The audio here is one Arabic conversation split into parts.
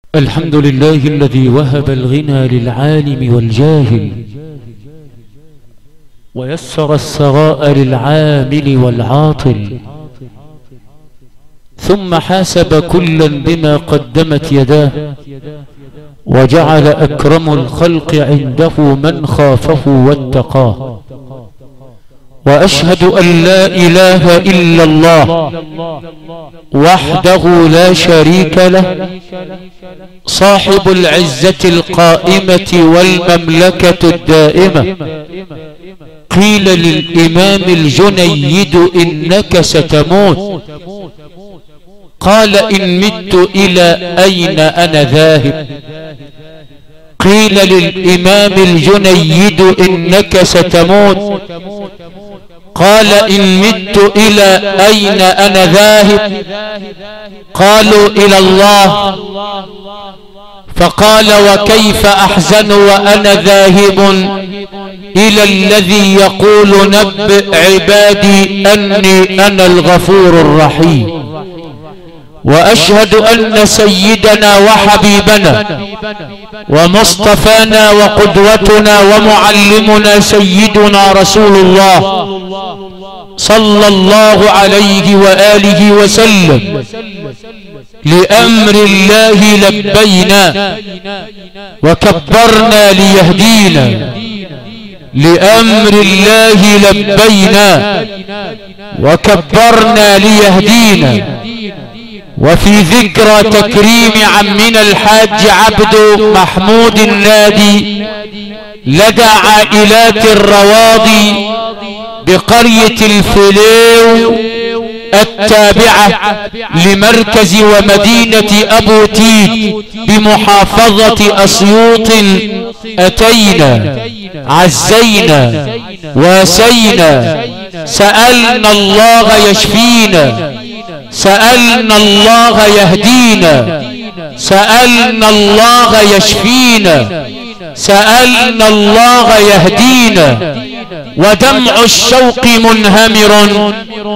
الحمد لله الذي وهب الغنى للعالم والجاهل ويسر الثراء للعامل والعاطل، ثم حاسب كلا بما قدمت يداه، وجعل أكرم الخلق عنده من خافه واتقاه. وأشهد أن لا إله إلا الله وحده لا شريك له، صاحب العزة القائمة والمملكة الدائمة. قيل للإمام الجنيد إنك ستموت، قال إن مت إلى أين أنا ذاهب؟ قيل للإمام الجنيد إنك ستموت، قال إن مت إلى أين أنا ذاهب؟ قالوا إلى الله. فقال وكيف أحزن وأنا ذاهب إلى الذي يقول نبئ عبادي أني أنا الغفور الرحيم. وأشهد أن سيدنا وحبيبنا ومصطفانا وقدوتنا ومعلمنا سيدنا رسول الله صلى الله عليه وآله وسلم لأمر الله لبينا وكبرنا ليهدينا، لأمر الله لبينا وكبرنا ليهدينا. وفي ذكرى تكريم عمنا الحاج عبد محمود النادي لدى عائلات الرواضي بقرية الفليو التابعة لمركز ومدينة أبو تيد بمحافظة أسيوط، أتينا عزينا واسينا، سألنا الله يشفينا، سألنا الله يهدينا، سألنا الله يشفينا، سألنا الله يهدينا. ودمع الشوق منهمر،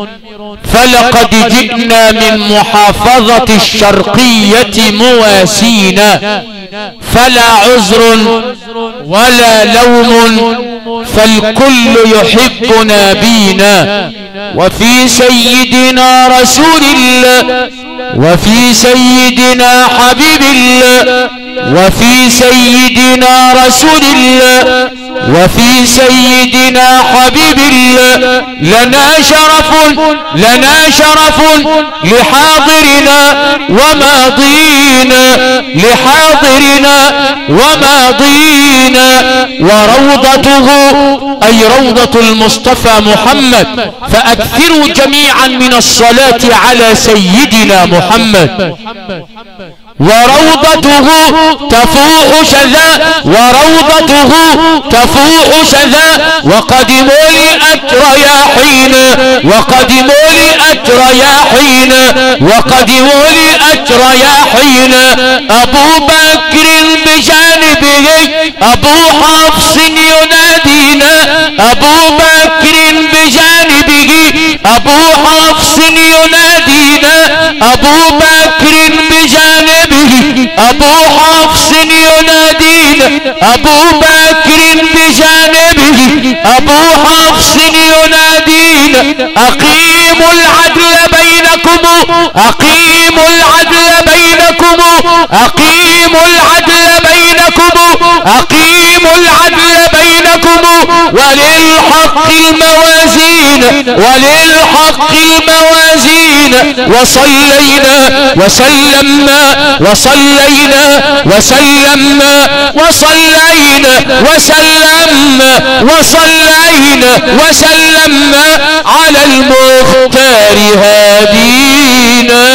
فلقد جئنا من محافظة الشرقية مواسينا، فلا عذر ولا لوم، فالكل يحبنا بينا. وفي سيدنا رسول الله، وفي سيدنا حبيب الله، وفي سيدنا رسول الله، وفي سيدنا حبيب الله لنا شرف، لنا شرف لحاضرنا وماضينا، لحاضرنا وماضينا. وروضته أي روضة المصطفى محمد، فأكثروا جميعا من الصلاة على سيدنا محمد. وروضته تفوح شذا، وروضته تفوح شذا، وقدموا لأترياحين، وقدموا لأترياحين، وقدموا لأترياحين. أبو بكر بجانبه أبو حفص ينادينا، أبو بكر بجانبه أبو حفص ينادينا، أبو بكر بجانبه أبو حفص ينادينا، أبو بكر بجانبه أبو حفص ينادينا. أقيموا العدل بينكم، أقيموا العدل بينكم، أقيموا العدل بينكم، أقيموا العدل بينكم. وللحق الموازين، وللحق الموازين. وصلينا وسلمنا، وصلينا وسلمنا، وصلينا وسلمنا، وصلينا وسلمنا على المختار هادينا.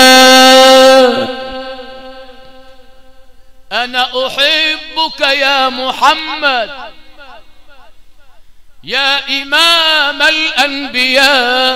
أنا أحبك يا محمد يا إمام الأنبياء،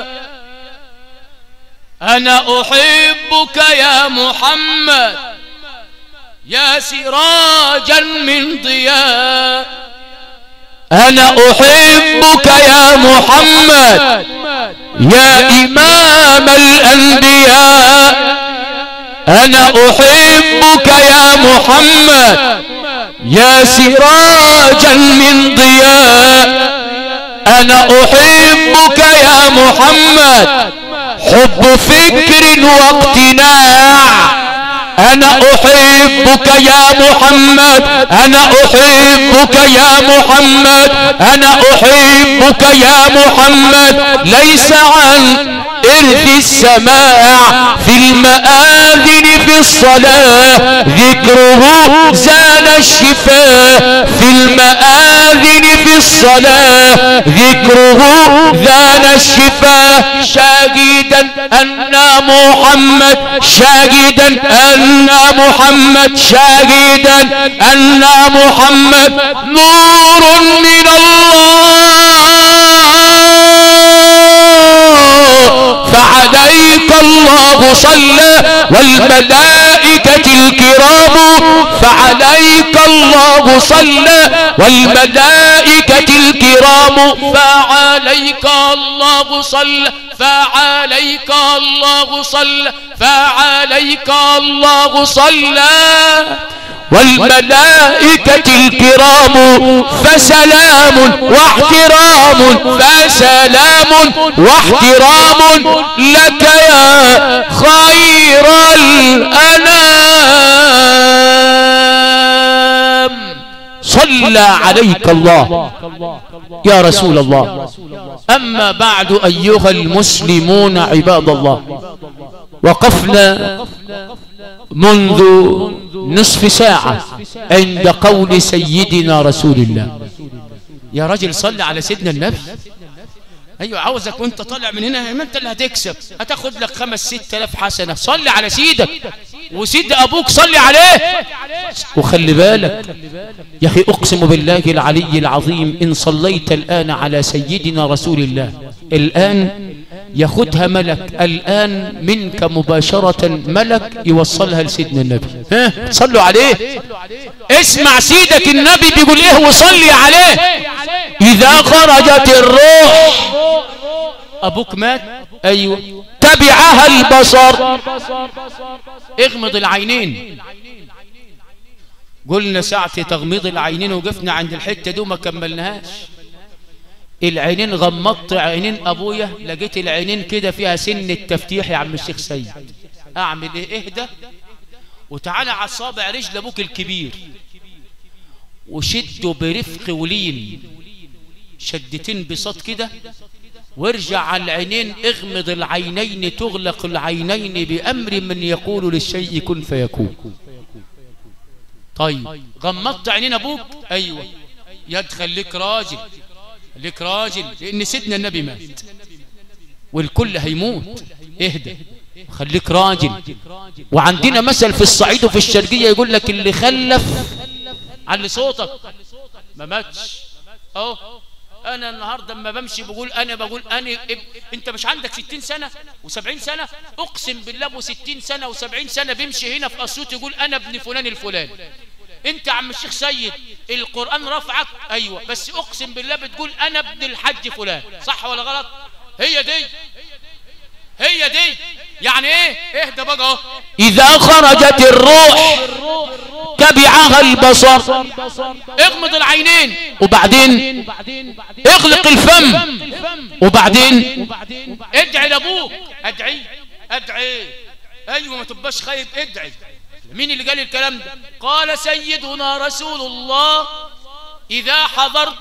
أنا أحبك يا محمد يا سراجا من ضياء. أنا أحبك يا محمد يا إمام الأنبياء، أنا أحبك يا محمد يا سراجا من ضياء أنا أحبك يا محمد حب فكر واقتناع أنا أحبك يا محمد أنا أحبك يا محمد أنا أحبك يا محمد ليس عن إرث السماع في المآذن في الصلاة ذكره زال الشفاء في المآذن في الصلاة ذكره زال الشفاء شاهدا أن محمد شاهدا أن محمد شاهدا أن محمد نور من الله فعليك الله صلى والملائكة الكرام فعليك الله صلى والملائكة الكرام فعليك الله صلى فعليك الله صلى فعليك الله صلى والملائكة الكرام فسلام واحترام فسلام واحترام لك يا خير الأنام صلى عليك الله يا رسول الله. أما بعد أيها المسلمون عباد الله وقفنا منذ نصف ساعة عند قول سيدنا رسول الله. يا رجل صل على سيدنا النبي. ايوه عاوزك وانت طالع من هنا ما انت اللي هتكسب هتاخد لك 5-6 آلاف حسنة. صل على سيدك وسيد ابوك صل عليه. وخلي بالك يا اخي اقسم بالله العلي العظيم ان صليت الان على سيدنا رسول الله الان ياخدها ملك الآن منك مباشرة ملك يوصلها لسيدنا النبي. ها صلوا عليه. اسمع سيدك النبي بيقول ايه وصلي عليه. اذا خرجت الروح ابوك مات ايوه تبعها البصر. اغمض العينين. قلنا ساعة تغميض العينين وقفنا عند الحتة دي وما كملناهاش. العينين غمضت عينين ابويا لقيت العينين كده فيها سن التفتيح يا عم الشيخ سيد. اعمل ايه؟ اهدى وتعالى على صابع رجل ابوك الكبير وشده برفق ولين شدتين بساط كده وارجع على العينين. اغمض العينين تغلق العينين بامر من يقول للشيء كن فيكون. طيب غمضت عينين ابوك ايوه يد خليك راجل لك راجل لان سيدنا النبي مات والكل هيموت. اهدى خليك راجل. وعندنا مثل في الصعيد وفي الشرقية يقول لك اللي خلف علي صوتك ما ماتش. اهو انا النهارده لما بمشي بقول انا انت مش عندك 60 سنة و70 سنة؟ اقسم بالله ابو 60 سنة و70 سنة بيمشي هنا في اسيوط يقول انا ابن فلان الفلاني. انت عم الشيخ سيد القرآن رفعك ايوه بس اقسم بالله بتقول انا ابن الحج فلان. صح ولا غلط؟ هي دي يعني ايه؟ اهدى بقى. اذا خرجت الروح تبعها البصر. اغمض العينين وبعدين اغلق الفم وبعدين ادعي لابوك. ادعي ايوه ما تبقاش خايب. ادعي. مين اللي قال الكلام ده؟ قال سيدنا رسول الله إذا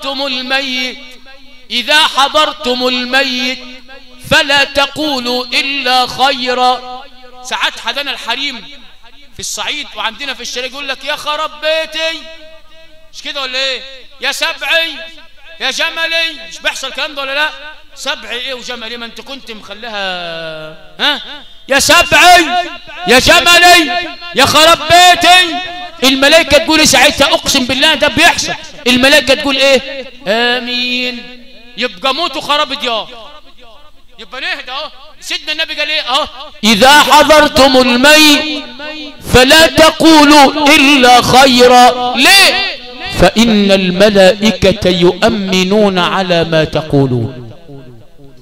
حضرتم الميت فلا تقولوا إلا خيرا. ساعات حدنا الحريم في الصعيد وعندنا في الشرق يقول لك يا خرب بيتي. مش كده ولا ايه؟ يا سبعي يا جملي. مش بيحصل الكلام ده ولا لا؟ سبعي ايه وجملي؟ ما انت كنت مخليها ها يا سبعي يا جملي يا خرب بيتي. الملائكة تقول ساعتها اقسم بالله ده بيحصل. الملائكة تقول ايه؟ امين. يبقى موتوا خراب ديار. يبقى نهدى اهو. سيدنا النبي قال ايه اهو؟ اذا حضرتم الميت فلا تقولوا الا خيرا. ليه؟ فان الملائكة يؤمنون على ما تقولون.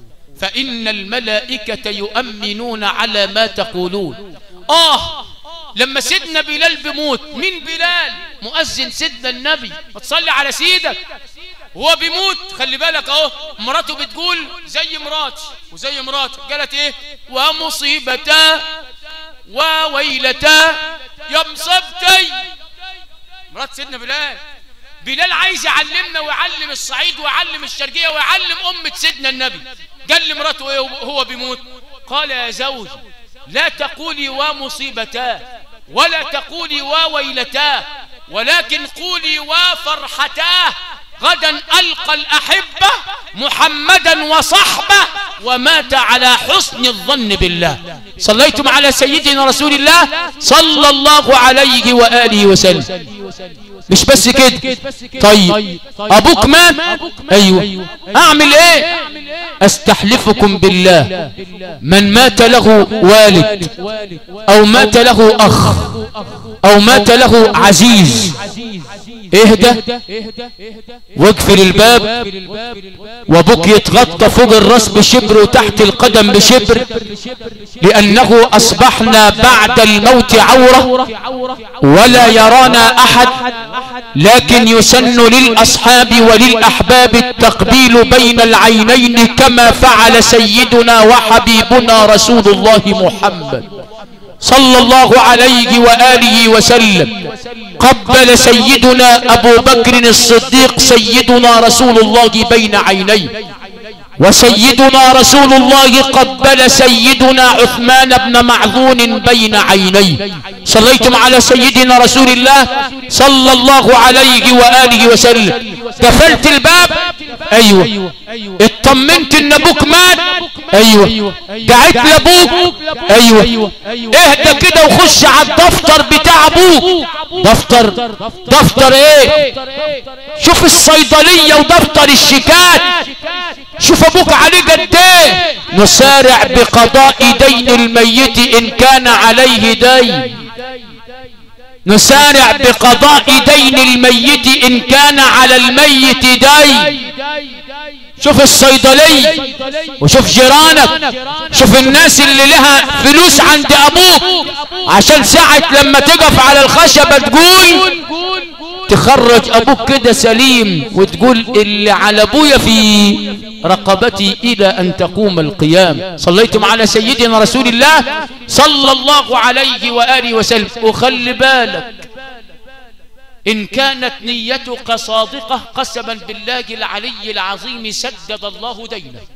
فإن الملائكة يؤمنون على ما تقولون. لما سيدنا بلال بيموت، مين بلال؟ مؤذن سيدنا النبي، ما تصلي على سيدك. وهو بيموت خلي بالك اهو، مراته بتقول زي مراتي وزي مراتي، قالت ايه؟ ومصيبتا وويلتا يا مصيبتي. مرات سيدنا بلال. بلال عايز يعلمنا ويعلم الصعيد ويعلم الشرقية ويعلم أمة سيدنا النبي. قال لمراته ايه وهو بيموت؟ قال يا زوجي لا تقولي ومصيبتا ولا تقولي وويلتا، ولكن قولي وفرحتاه، غدا ألقى الأحبة محمدا وصحبه ومات على حسن الظن بالله. صليتم على سيدنا رسول الله صلى الله عليه وآله وسلم. مش بس كده. طيب أبوك مات، أيوة، أعمل إيه؟ أستحلفكم بالله من مات له والد أو مات له أخ أو مات له عزيز، اهدى واقفل الباب، وابوك يتغطى فوق الراس بشبر وتحت القدم بشبر، لأنه أصبحنا بعد الموت عورة ولا يرانا أحد، لكن يسن للأصحاب وللأحباب التقبيل بين العينين كما فعل سيدنا وحبيبنا رسول الله محمد صلى الله عليه وآله وسلم. قبل سيدنا أبو بكر الصديق سيدنا رسول الله بين عينيه، وسيدنا رسول الله قبل سيدنا عثمان بن معذون بين عينيه. صليتم على سيدنا رسول الله صلى الله عليه وآله وسلم. قفلت الباب، أيوة. اطمنت ان ابوك مات، أيوة. قعدت لابوك، أيوة. اهدى كده وخش على الدفتر بتاع ابوك. دفتر ايه؟ شوف الصيدلية ودفتر الشيكات، شوف ابوك عليه قد ايه. نسارع بقضاء دين الميت ان كان عليه دين، نسارع بقضاء دين الميت ان كان على الميت دين. شوف الصيدلية وشوف جيرانك، شوف الناس اللي لها فلوس عند ابوك، عشان ساعة لما تقف على الخشبة تقول تخرج ابوك كده سليم وتقول اللي على ابويا في رقبتي الى ان تقوم القيام. صليتم على سيدنا رسول الله صلى الله عليه وآله وسلم. وخلي بالك إن كانت نيتك صادقة قسما بالله العلي العظيم سدد الله دينك.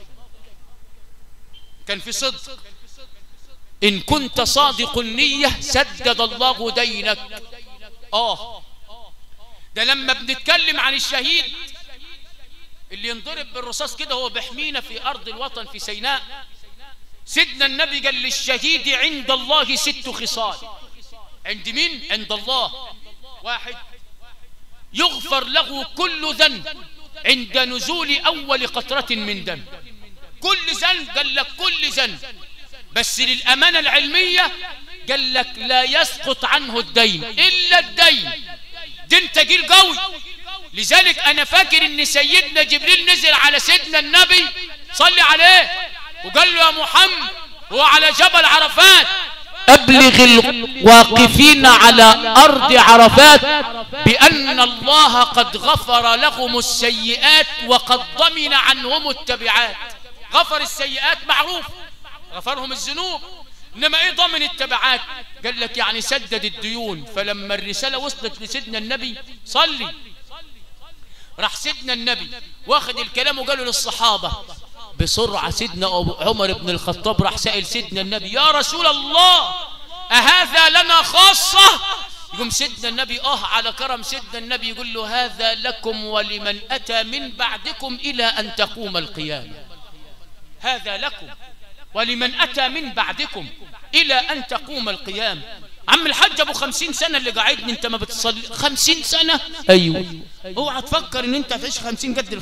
كان في صدق، إن كنت صادق النية سدد الله دينك. ده لما بنتكلم عن الشهيد اللي ينضرب بالرصاص كده هو بيحمينا في أرض الوطن في سيناء، سيدنا النبي قال للشهيد عند الله 6 خصال. عند مين؟ عند الله. 1 يغفر له كل ذنب عند نزول أول قطرة من دم. كل ذنب، قال لك كل ذنب، بس للأمانة العلمية قال لك لا يسقط عنه الدين إلا الدين. دين تقيل قوي. لذلك أنا فاكر إن سيدنا جبريل نزل على سيدنا النبي صلي عليه وقال له يا محمد هو على جبل عرفات أبلغ الواقفين على أرض عرفات بأن الله قد غفر لهم السيئات وقد ضمن عنهم التبعات. غفر السيئات معروف، غفرهم الذنوب، إنما إيه ضمن التبعات؟ قال لك يعني سدد الديون. فلما الرسالة وصلت لسيدنا النبي صلي، راح سيدنا النبي واخد الكلام وقالوا للصحابة بسرعة. سيدنا عمر بن الخطاب راح سأل سيدنا النبي يا رسول الله أهذا لنا خاصة؟ يقوم سيدنا النبي على كرم سيدنا النبي يقول له هذا لكم ولمن أتى من بعدكم إلى أن تقوم القيامة. هذا لكم ولمن أتى من بعدكم إلى أن تقوم القيامة. عم الحاج أبو 50 سنة اللي قاعدني أنت ما بتصلي 50 سنة؟ أيوه. اوعى تفكر إن أنت هتعيش 50 قد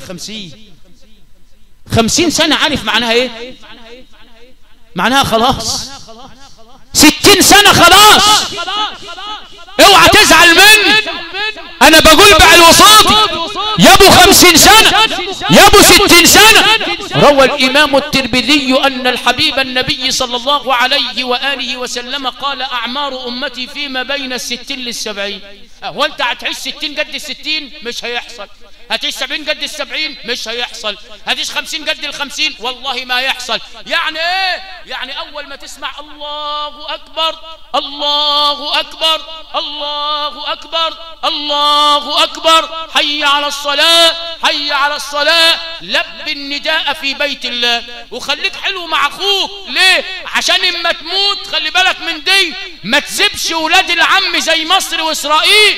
50 سنة. عارف معناها إيه؟ معناها خلاص 60 سنة خلاص. اوعى تزعل مني، انا بقول بعد الوساطي يا ابو 50 سنة يا ابو 60 سنة روى الإمام الترمذي أن الحبيب النبي صلى الله عليه وآله وسلم قال أعمار أمتي فيما بين 60 ل70. هو أنت هتعيش 60 قد 60؟ مش هيحصل. هتعيش 70 قد 70؟ مش هيحصل. هتعيش 50 قد 50؟ والله ما يحصل. يعني ايه؟ يعني اول ما تسمع الله اكبر الله اكبر الله اكبر الله اكبر، حي على الصلاة حي على الصلاة، لب النداء في بيت الله. وخليك حلو مع اخوك. ليه؟ عشان اما تموت خلي بالك من دي، ما تسيبش ولاد العم زي مصر واسرائيل.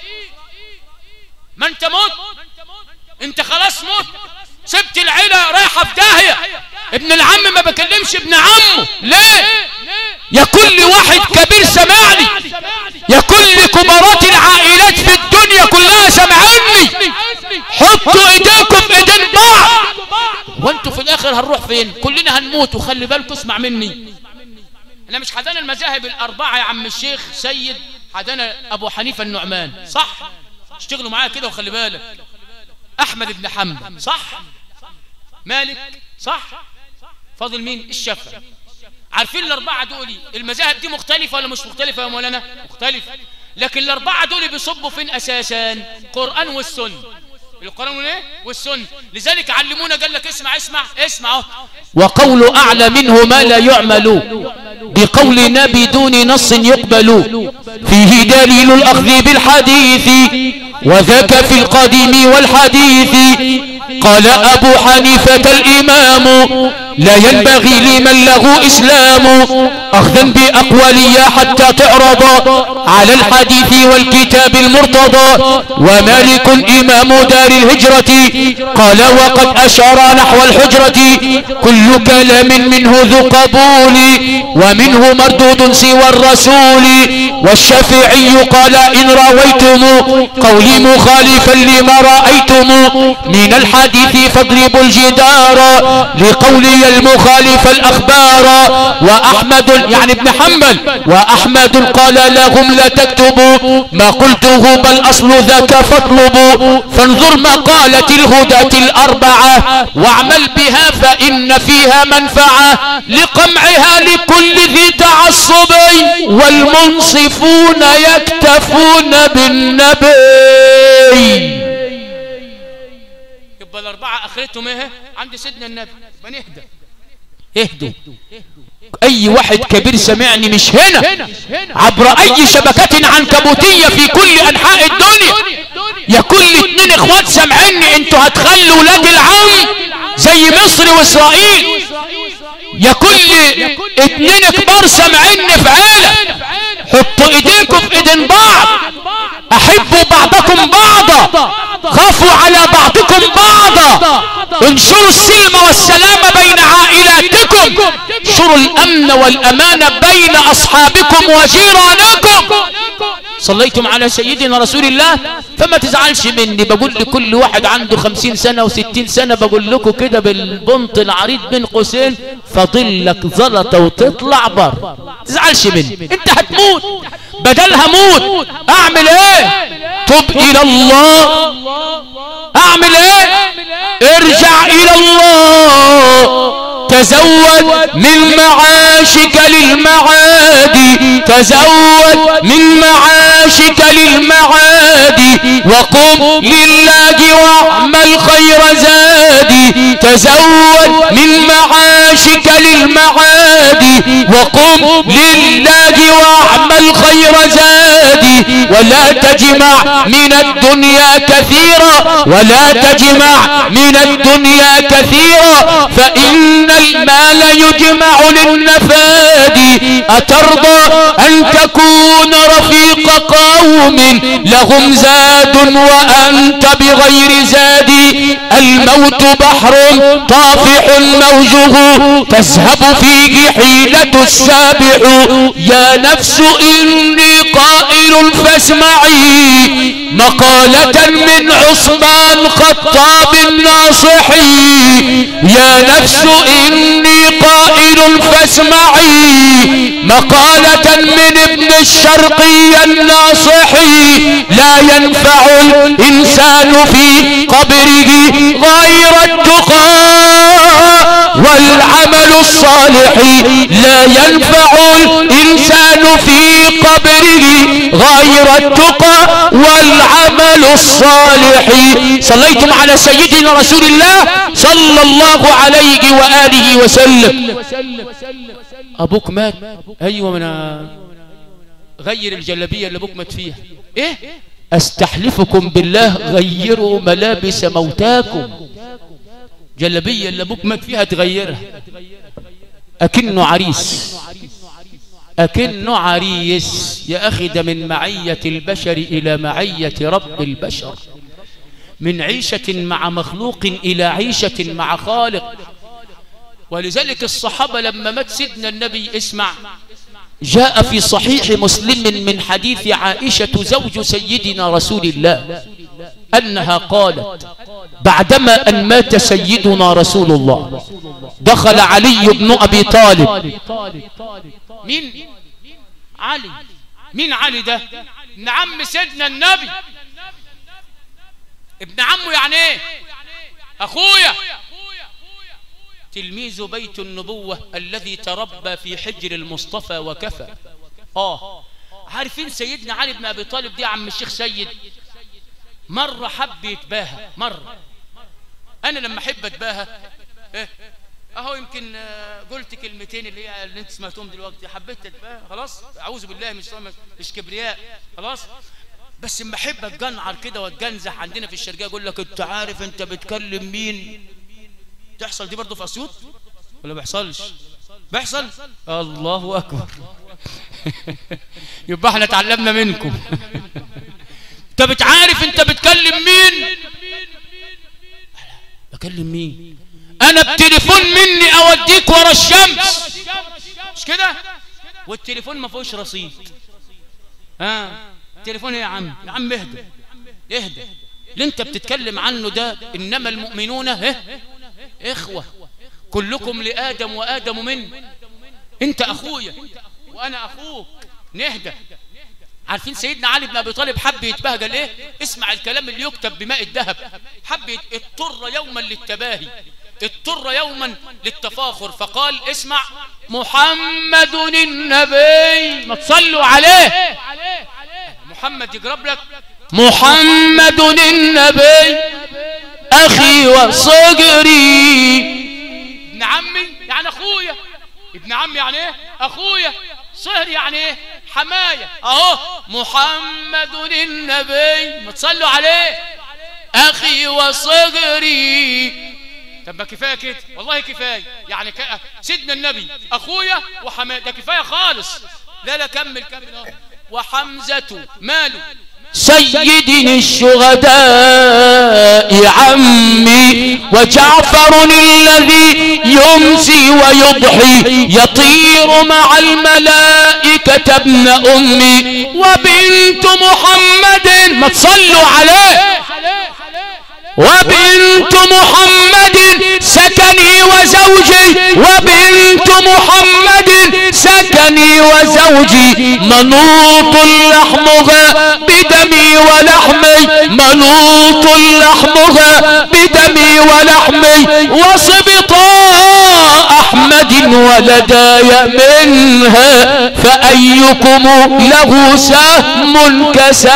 ما انت موت، انت خلاص موت، سبت العيلة رايحة في داهية. ابن العم ما بكلمش ابن عمه. ليه؟ يا كل واحد كبير سمعني، يا كل كبارات العائلات في الدنيا كلها سمعني، حطوا ايديكم في ايدين بعض. وانتوا في الاخر هنروح فين؟ كلنا هنموت. وخلي بالكم اسمع مني، انا مش حدانا المذاهب الاربعة يا عم الشيخ سيد، حدانا ابو حنيفة النعمان صح؟ اشتغلوا معايا كده وخلي بالك. احمد بن حنبل صح؟ مالك صح؟ فاضل مين؟ الشافعي. عارفين الاربعه دول المذاهب دي مختلفه ولا مش مختلفه يا مولانا؟ مختلفه. لكن الاربعه دول بيصبوا فين اساسا؟ القران والسنه. القران والايه؟ والسنه. لذلك علمونا، قال لك اسمع اسمع اسمع. وقول اعلى منه ما لا يعمل، بقولنا بدون نص يقبل، فيه دليل الاخذ بالحديث، وذاك في القديم والحديث. قال أبو حنيفة الإمام لا ينبغي لمن له إسلام أخذا بأقوالي حتى تعرض على الحديث والكتاب المرتضى. ومالك إمام دار الهجرة قال وقد أشار نحو الحجرة، كل كلام منه ذو قبول ومنه مردود سوى الرسول. والشافعي قال إن رويتم قولي مخالفا لما رأيتم من الحديث فاضربوا الجدار لقولي المخالف الأخبار. وأحمد يعني ابن حنبل وأحمد قال لهم لا تكتبوا ما قلته بل أصل ذاك فاطلبوا. فانظر مقالة الهداة الأربعة واعمل بها فإن فيها منفعة لقمعها لكل ذي تعصب، والمنصفون يكتفون بالنبي. يبقى الأربعة آخرتهم ايه؟ عند سيدنا النبي. بنهدى اهدوا. اي واحد كبير سمعني مش هنا، عبر اي شبكة عنكبوتية في كل انحاء الدنيا، يا كل 2 اخوات سمعني، انتوا هتخلوا ولاد العم زي مصر واسرائيل. يا كل 2 كبار سمعني في عيلة، حطوا ايديكم في ايدين بعض، احبوا بعضكم بعضا، خافوا على بعضكم بعضا، انشروا السلم والسلام بين عائلاتكم، انشروا الامن والامان بين اصحابكم وجيرانكم. صليتم على سيدنا رسول الله. فما تزعلش مني، بقول لكل واحد عنده 50 سنة و60 سنة، بقول لكم كده بالبنط العريض بين قوسين، فضلك زلطة وتطلع بر. تزعلش مني، انت هتموت بدلها موت. اعمل ايه؟ تب الى الله. اعمل ايه؟ ارجع الى الله. تزود من معاشك للمعاد، تزود من معاشك للمعاد، وقم لله واعمل خير زادي. تزود من معاشك للمعاد، وقم لله واعمل خير زادي. ولا تجمع من الدنيا كثيرا، ولا تجمع من الدنيا كثيرا، فإن المال يجمع للنفاد. أترضى أن تكون رفيق قوم لهم زاد وأنت بغير زاد؟ الموت بحر طافح موجه تذهب فيه حيلة السابح. يا نفس إني قائل فاسمعي مقالة من عثمان خطاب الناصحي. يا نفس إني قائل فاسمعي مقالة من ابن الشرقي الناصحي. لا ينفع الإنسان في قبره غير التقى، والعمل الصالح لا ينفع الإنسان في قبره غير التقى والعمل الصالح. صليتم على سيدنا رسول الله صلى الله عليه وآله وسلم. أبوك مات؟ أيوة، من غير الجلبية اللي أبوك مات فيها. إيه؟ أستحلفكم بالله غيروا ملابس موتاكم. جلبية اللي أبوك مات فيها تغيرها. أكنه عريس، أكنه عريس يا أخي. ده من معية البشر إلى معية رب البشر، من عيشة مع مخلوق إلى عيشة مع خالق. ولذلك الصحابة لما مات سيدنا النبي، اسمع، جاء في صحيح مسلم من حديث عائشة زوج سيدنا رسول الله أنها قالت بعدما أن مات سيدنا رسول الله دخل علي بن أبي طالب. مين علي؟ مين علي ده؟ ابن عم سيدنا النبي. ابن عمه يعني ايه؟ أخويا، تلميذ بيت النبوة الذي تربى في حجر المصطفى وكفى. عارفين سيدنا علي بن أبي طالب دي عم الشيخ سيد مرة حب يتباهى. مرة أنا لما أحب أتباهى أهو يمكن قلت كلمتين اللي انت سمعتهم دلوقتي، حبيت أتباهى خلاص، أعوذ بالله مش كبرياء خلاص. بس لما أحب أتجنعر كده وأتجنزح عندنا في الشرقية أقول لك أنت عارف أنت بتكلم مين؟ تحصل دي برضه في أسيوط ولا بيحصلش؟ بيحصل؟ الله أكبر. يبقى احنا اتعلمنا منكم. انت بتعارف انت بتكلم مين؟ بكلم مين؟ انا بتليفون مني اوديك ورا الشمس، مش كده؟ والتليفون ما فيهوش رصيد. التليفون ايه يا عم؟ يا عم اهدى اهدى. اللي انت بتتكلم عنه ده انما المؤمنون اخوة، كلكم لآدم وآدم منه. انت اخويا وانا اخوك، نهدى. عارفين سيدنا علي بن ابي طالب حب يتباهى قال ايه؟ اسمع الكلام اللي يكتب بماء الذهب. حب اضطر يوما للتباهي، اضطر يوما للتفاخر، فقال اسمع: محمد النبي. ما تصلوا عليه. محمد يقرب لك. محمد النبي اخي وصقري. ابن عمي يعني اخويا، ابن عمي يعني ايه؟ اخويا. صهر يعني ايه؟ حماية. اهو محمد النبي، ما تصلوا عليه، اخي وصغري. طب ما كفايه كده، والله كفايه. يعني سيدنا النبي اخويا وحماية، ده كفايه خالص. لا كمل كمل. وحمزة ماله؟ سيدنا الشهداء عمي، وجعفر الذي يمسي ويضحي يطير مع الملائكة ابن أمي، وبنت محمد. ما تصلوا عليه. وبنت محمد سكني وزوجي، وبنت محمد سكني وزوجي، منوط لحمها بدمي ولحمي، منوط لحمها بدمي ولحمي، وصبطاء أحمد ولداي منها، فأيكم له سهم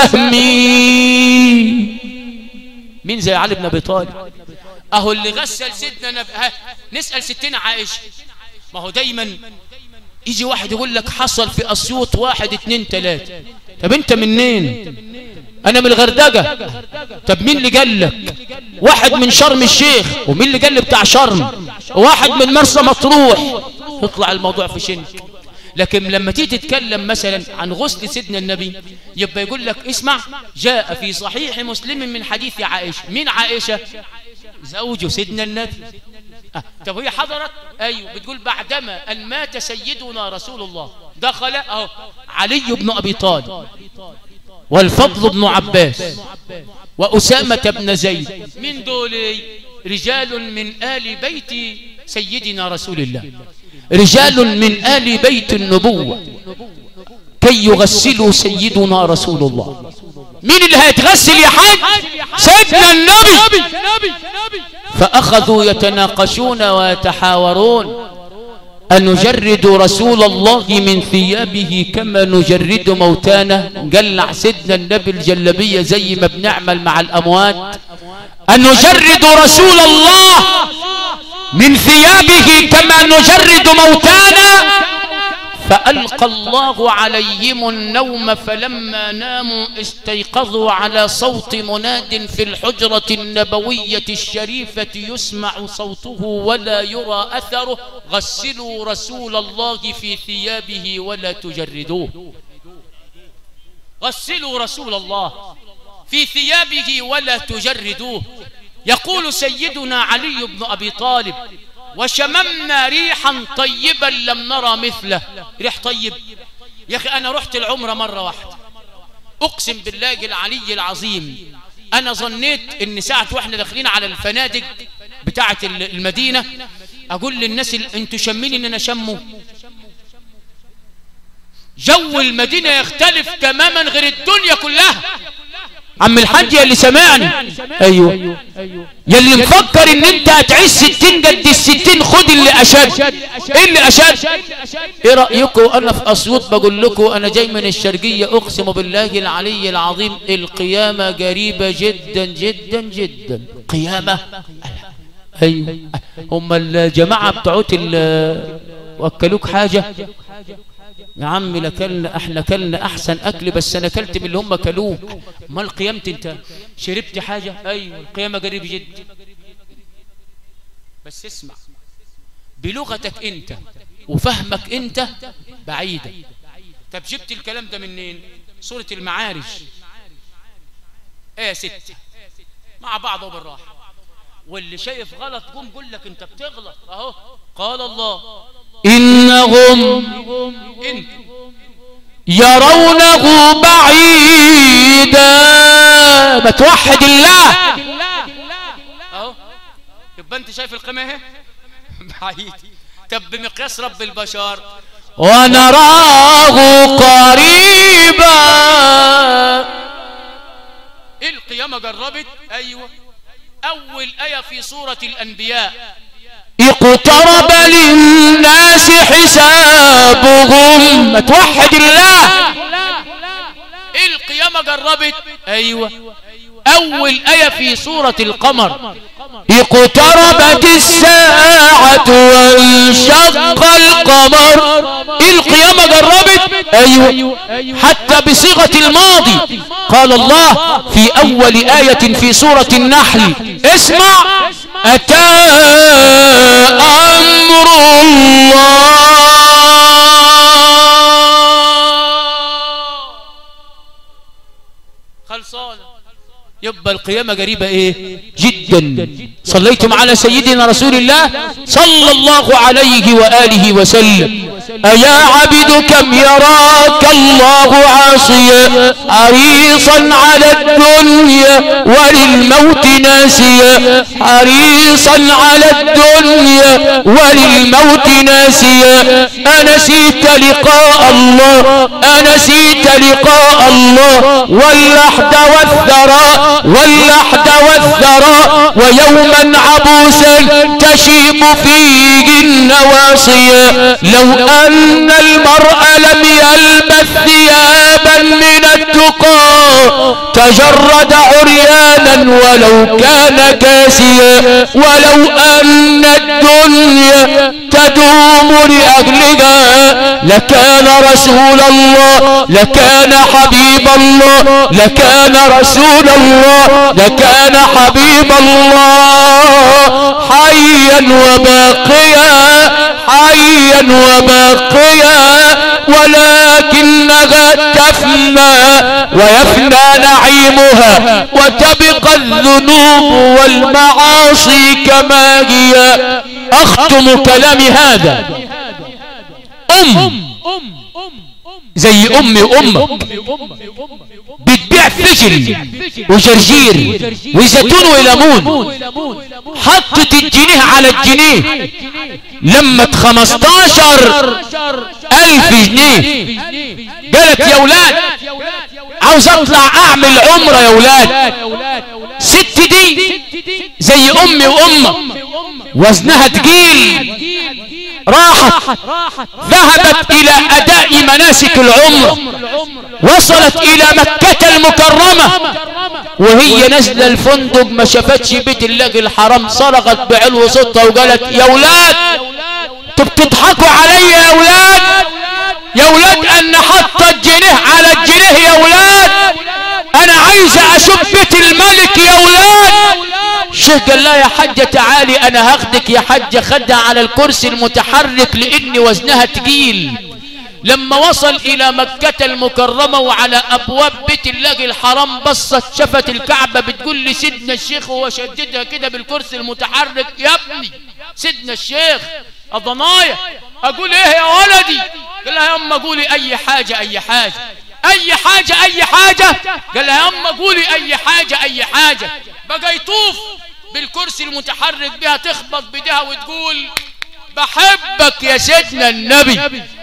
كسهمي. مين زي علي بن ابي طالب؟ اهو اللي غسل سيدنا نبي. نسال ستنا عائشه. ما هو دايما يجي واحد يقول لك حصل في اسيوط 1 2 3. طب انت منين؟ انا من الغردقه. طب مين اللي قال لك؟ واحد من شرم الشيخ. ومين اللي قال لي بتاع شرم؟ واحد من مرسى مطروح. يطلع الموضوع في شنك. لكن لما تيجي تتكلم مثلا عن غسل سيدنا النبي يبقى يقول لك اسمع: جاء في صحيح مسلم من حديث عائشة. مين عائشة؟ زوج سيدنا النبي. طب هي حضرت؟ ايوه. بتقول بعدما ان مات سيدنا رسول الله دخل اهو علي بن ابي طالب والفضل بن عباس وأسامة بن زيد. من دول؟ رجال من آل بيت سيدنا رسول الله، رجال من آل بيت النبوة، كي يغسلوا سيدنا رسول الله. مين اللي هيتغسل يا حاج؟ سيدنا النبي. فأخذوا يتناقشون ويتحاورون أن نجرد رسول الله من ثيابه كما نجرد موتانا. قلع سيدنا النبي الجلبية زي ما بنعمل مع الأموات، أن نجرد رسول الله من ثيابه كما نجرد موتانا. فألقى الله عليهم النوم فلما ناموا استيقظوا على صوت مناد في الحجرة النبوية الشريفة يسمع صوته ولا يرى أثره: غسلوا رسول الله في ثيابه ولا تجردوه. غسلوا رسول الله في ثيابه ولا تجردوه. يقول سيدنا علي بن أبي طالب: وشممنا ريحا طيبا لم نرى مثله. ريح طيب يا أخي. أنا رحت العمرة مرة واحدة، أقسم بالله العلي العظيم أنا ظنيت إن ساعة وإحنا داخلين على الفنادق بتاعة المدينة أقول للناس: أنتوا شمين إن أنا شموا؟ جو المدينة يختلف تماما غير الدنيا كلها. عم الحاج يا اللي سمعني، ايوه يا اللي مفكر ان انت هتعيش 60 قد ال60 خد اللي اشد. ايه اللي اشد؟ ايه رايكم؟ انا في اسيوط بقول لكم انا جاي من الشرقيه، اقسم بالله العلي العظيم القيامه قريبه جدا جدا جدا. قيامه؟ ايوه. هم الجماعه بتوعت وكلوك حاجه يا عم؟ لكلنا احنا كلنا احسن اكل، بس انا اكلت من اللي هم كلوه. امال قيامت انت شربت حاجه؟ ايوه القيامه قريب جدا. بس اسمع بلغتك انت وفهمك انت بعيده. طب جبت الكلام ده منين؟ سوره المعارج ايه 6 مع بعض وبالراحه. واللي شايف غلط قوم قول لك انت بتغلط اهو. قال الله: إنهم يرونه بعيدا. ما توحد الله اهو. يبقى انت شايف القيمة اهي بعيد. طب بمقياس رب البشر: ونراه قريبا. القيامة قربت. ايوه. اول آية في سورة الانبياء: اقترب للناس حسابهم. ما توحد الله. القيامة قربت. ايوه. اول آية في سورة القمر: اقتربت الساعة وانشق القمر. القيامة قربت. ايوه. حتى بصيغة الماضي قال الله في اول آية في سورة النحل: اسمع: أتى أمر الله. خلصانة. يبقى القيامة قريبة ايه جدا. صليتم على سيدنا رسول الله صلى الله عليه وآله وسلم: أيا عبد كم يراك الله عاصيا حريصا على الدنيا وللموت ناسيا. حريصا على الدنيا وللموت ناسيا. أنسيت لقاء الله، أنسيت لقاء الله واللحد والثراء، واللحد والثراء، ويوما عبوسا تشيب فيه النواصيا. لو أن المرء لم يلبس ثيابا من التقى تجرد عريانا ولو كان كاسيا. ولو أن الدنيا تدوم لأجلها لكان رسول الله، لكان حبيب الله، لكان رسول الله، لكان حبيب الله حيا وباقيا، حيا وباقيا. ولكنها تفنى ويفنى نعيمها وتبقى الذنوب والمعاصي كما هي. أختم كلامي هذا: زي أمي وأمك بتبيع فجل وجرجير وزيتون وليمون، حطت الجنيه على الجنيه لمت 15,000 جنيه. قالت يا ولاد عاوز اطلع اعمل عمرة يا ولاد. ست دي زي امي وامك وزنها تقيل، راحت ذهبت الى اداء مناسك العمر، وصلت الى مكة المكرمة وهي نازله الفندق ما شافتش بيت الله الحرام، صرخت بعلو صوتها وقالت يا ولاد انتوا بتضحكوا عليا يا ولاد، يا ولاد انا حاطه الجنيه على الجنيه يا ولاد، انا عايزه اشوف بيت الملك يا ولاد. الشيخ قال لا يا حاجه تعالي انا هاخدك يا حاجه، خدها على الكرسي المتحرك لان وزنها تقيل. لما وصل الى مكة المكرمة وعلى ابواب بيت الله الحرام بصت شفت الكعبة بتقول لسيدنا الشيخ وهو شددها كده بالكرسي المتحرك يا ابني سيدنا الشيخ اضنايا اقول ايه يا ولدي؟ قال لها يا اما قولي اي حاجة اي حاجة اي حاجة اي حاجة. قال لها يا اما قولي اي حاجة اي حاجة. بقى يطوف بالكرسي المتحرك بها تخبط بدها وتقول بحبك يا سيدنا النبي.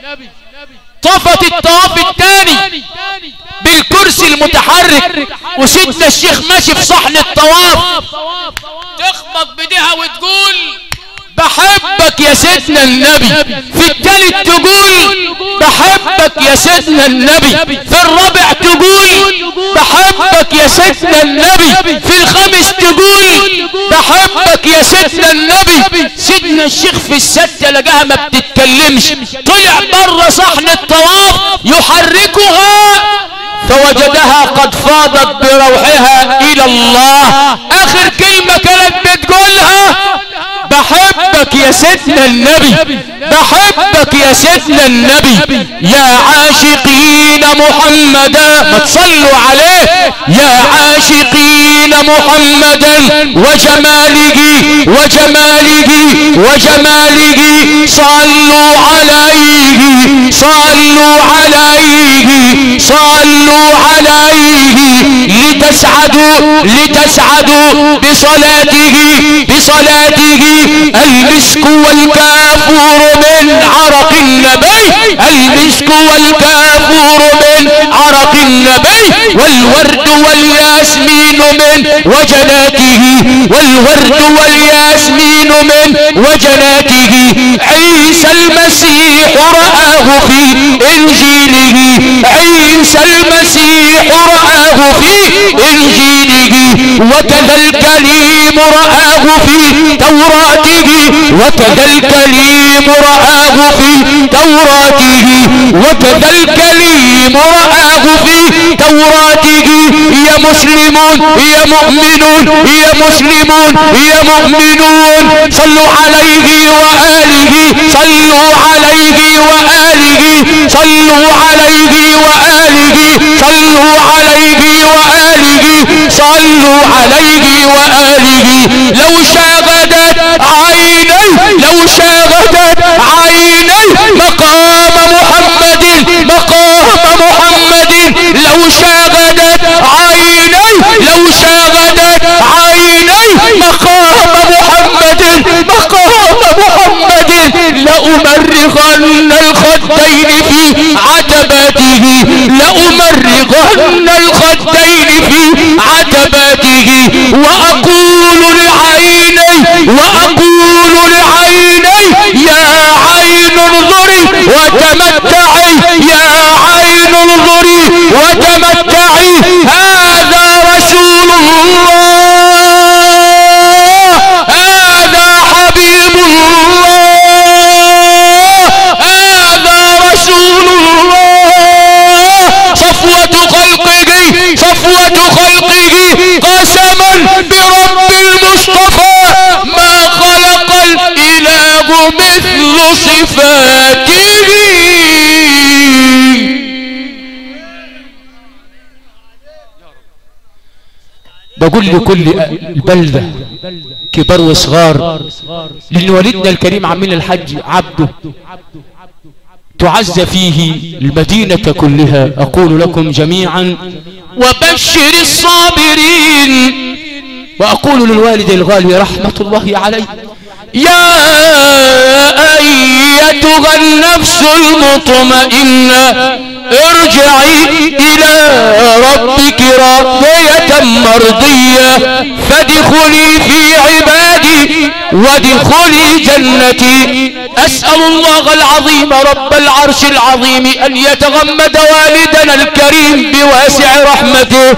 طفت الطواف الثاني بالكرسي المتحرك وسيدنا الشيخ ماشي في صحن الطواف تخبط بدها وتقول بحبك يا سيدنا النبي. في الثالث تقول بحبك يا سيدنا النبي. في الرابع تقول بحبك يا سيدنا النبي. في الخامس تقول بحبك يا سيدنا النبي. سيدنا الشيخ في السادسة لقاها ما بتتكلمش، طلع بره صحن الطواف يحركها فوجدها قد فاضت بروحها الى الله. اخر كلمة كانت بتقولها بحبك يا سيدنا النبي، بحبك يا سيدنا النبي. يا عاشقين محمدا ما تصلوا عليه، يا عاشقين محمدا وجماله وجماله وجماله صلوا عليه صلوا عليه صلوا عليه لتسعدوا لتسعدوا بصلاته بصلاته. المسك والكافور من عرق النبي، المسك والكافور من عرق النبي. والورد والياسمين من وجناته، والورد والياسمين من وجناته. عيسى المسيح رآه في إنجيله، عيسى المسيح رآه في إنجيله. وكذا الكليم رآه في توراته، وكذا الكليم رآه في توراته، وكذا الكليم رآه في توراته. يا مسلمون يا مؤمنون يا مسلمون يا مؤمنون صلوا عليه وآله صلوا عليه وآله صلوا عليه وآله صلوا عليه وآله صلوا عليه وآله. لو شاغدت عيني لو شاغدت عيني مقام محمد مقام محمد. لو شاغدت عيني لو شاغدت عيني مقام محمد مقام محمد. لأمرغن الخدين في عتباته لأمرغن الخدين في عتباته. وأقول لعيني وأقول لعيني يا عين انظري وتمتعي يا عين انظري وتمتعي. هذا رسول الله هذا حبيب الله هذا رسول الله. صفوة خلقه صفوة خلقه قسما برب المصطفى ما خلق الإله مثل صفاته. بقول لكل البلدة كبار وصغار لأن والدنا الكريم عمنا الحج عبده تعز فيه المدينة كلها. أقول لكم جميعا وبشر الصابرين. وأقول للوالد الغالي رحمة الله عليه يا أيتها النفس المطمئنة ارجعي إلى ربك راضية مرضية فادخلي في عبادي وادخلي جنتي. أسأل الله العظيم رب العرش العظيم أن يتغمد والدنا الكريم بواسع رحمته.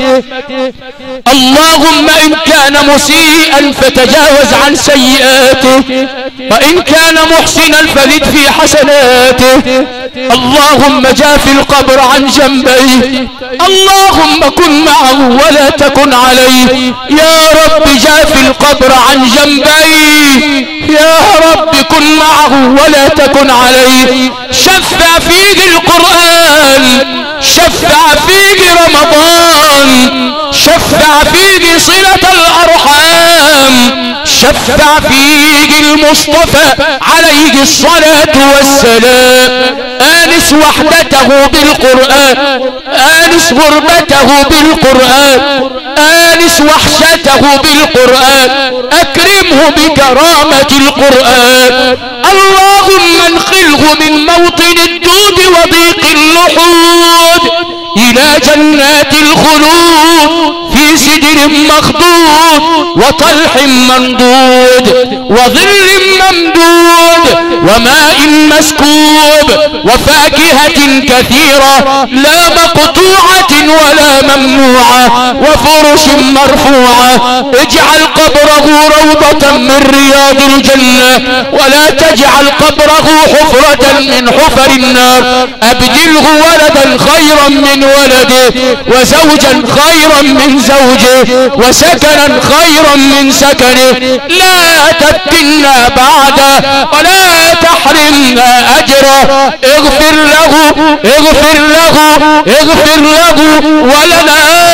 اللهم إن كان مسيئا فتجاوز عن سيئاته، وإن كان محسنا فزد في حسناته. اللهم جاف القبر عن جنبيه، اللهم كن معه ولا تكن عليه. يا رب جاف القبر عن جنبيه، يا رب كن معه ولا تكن عليه. شفع فيه القرآن، شفع فيه رمضان، شفع فيه صلة الأرحام، شفع فيه المصطفى عليه الصلاة والسلام. آنس وحدته بالقرآن، آنس غربته بالقرآن، آنس وحشته بالقرآن، أكرمه بكرامة القرآن. اللهم انقله من موطن الدود وضيق اللحود إلى جنات الخلود في سدر مخضود وطلح ممدود وظل ممدود وماء مسكوب وفاكهة كثيرة لا مقطوعة ولا ممنوعة وفرش مرفوعة. اجعل قبره روضة من رياض الجنة ولا تجعل قبره حفرة من حفر النار. أبدله ولدا خيرا من ولده وزوجا خيرا من زوجه وسكنا خيرا من سكنه. لا تفتنا بعده ولا تحرمنا أجره. اغفر له اغفر له اغفر له ولنا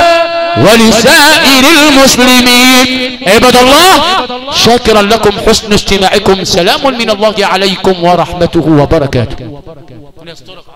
ولسائر المسلمين. عباد الله، شاكرا لكم حسن استماعكم. سلام من الله عليكم ورحمته وبركاته.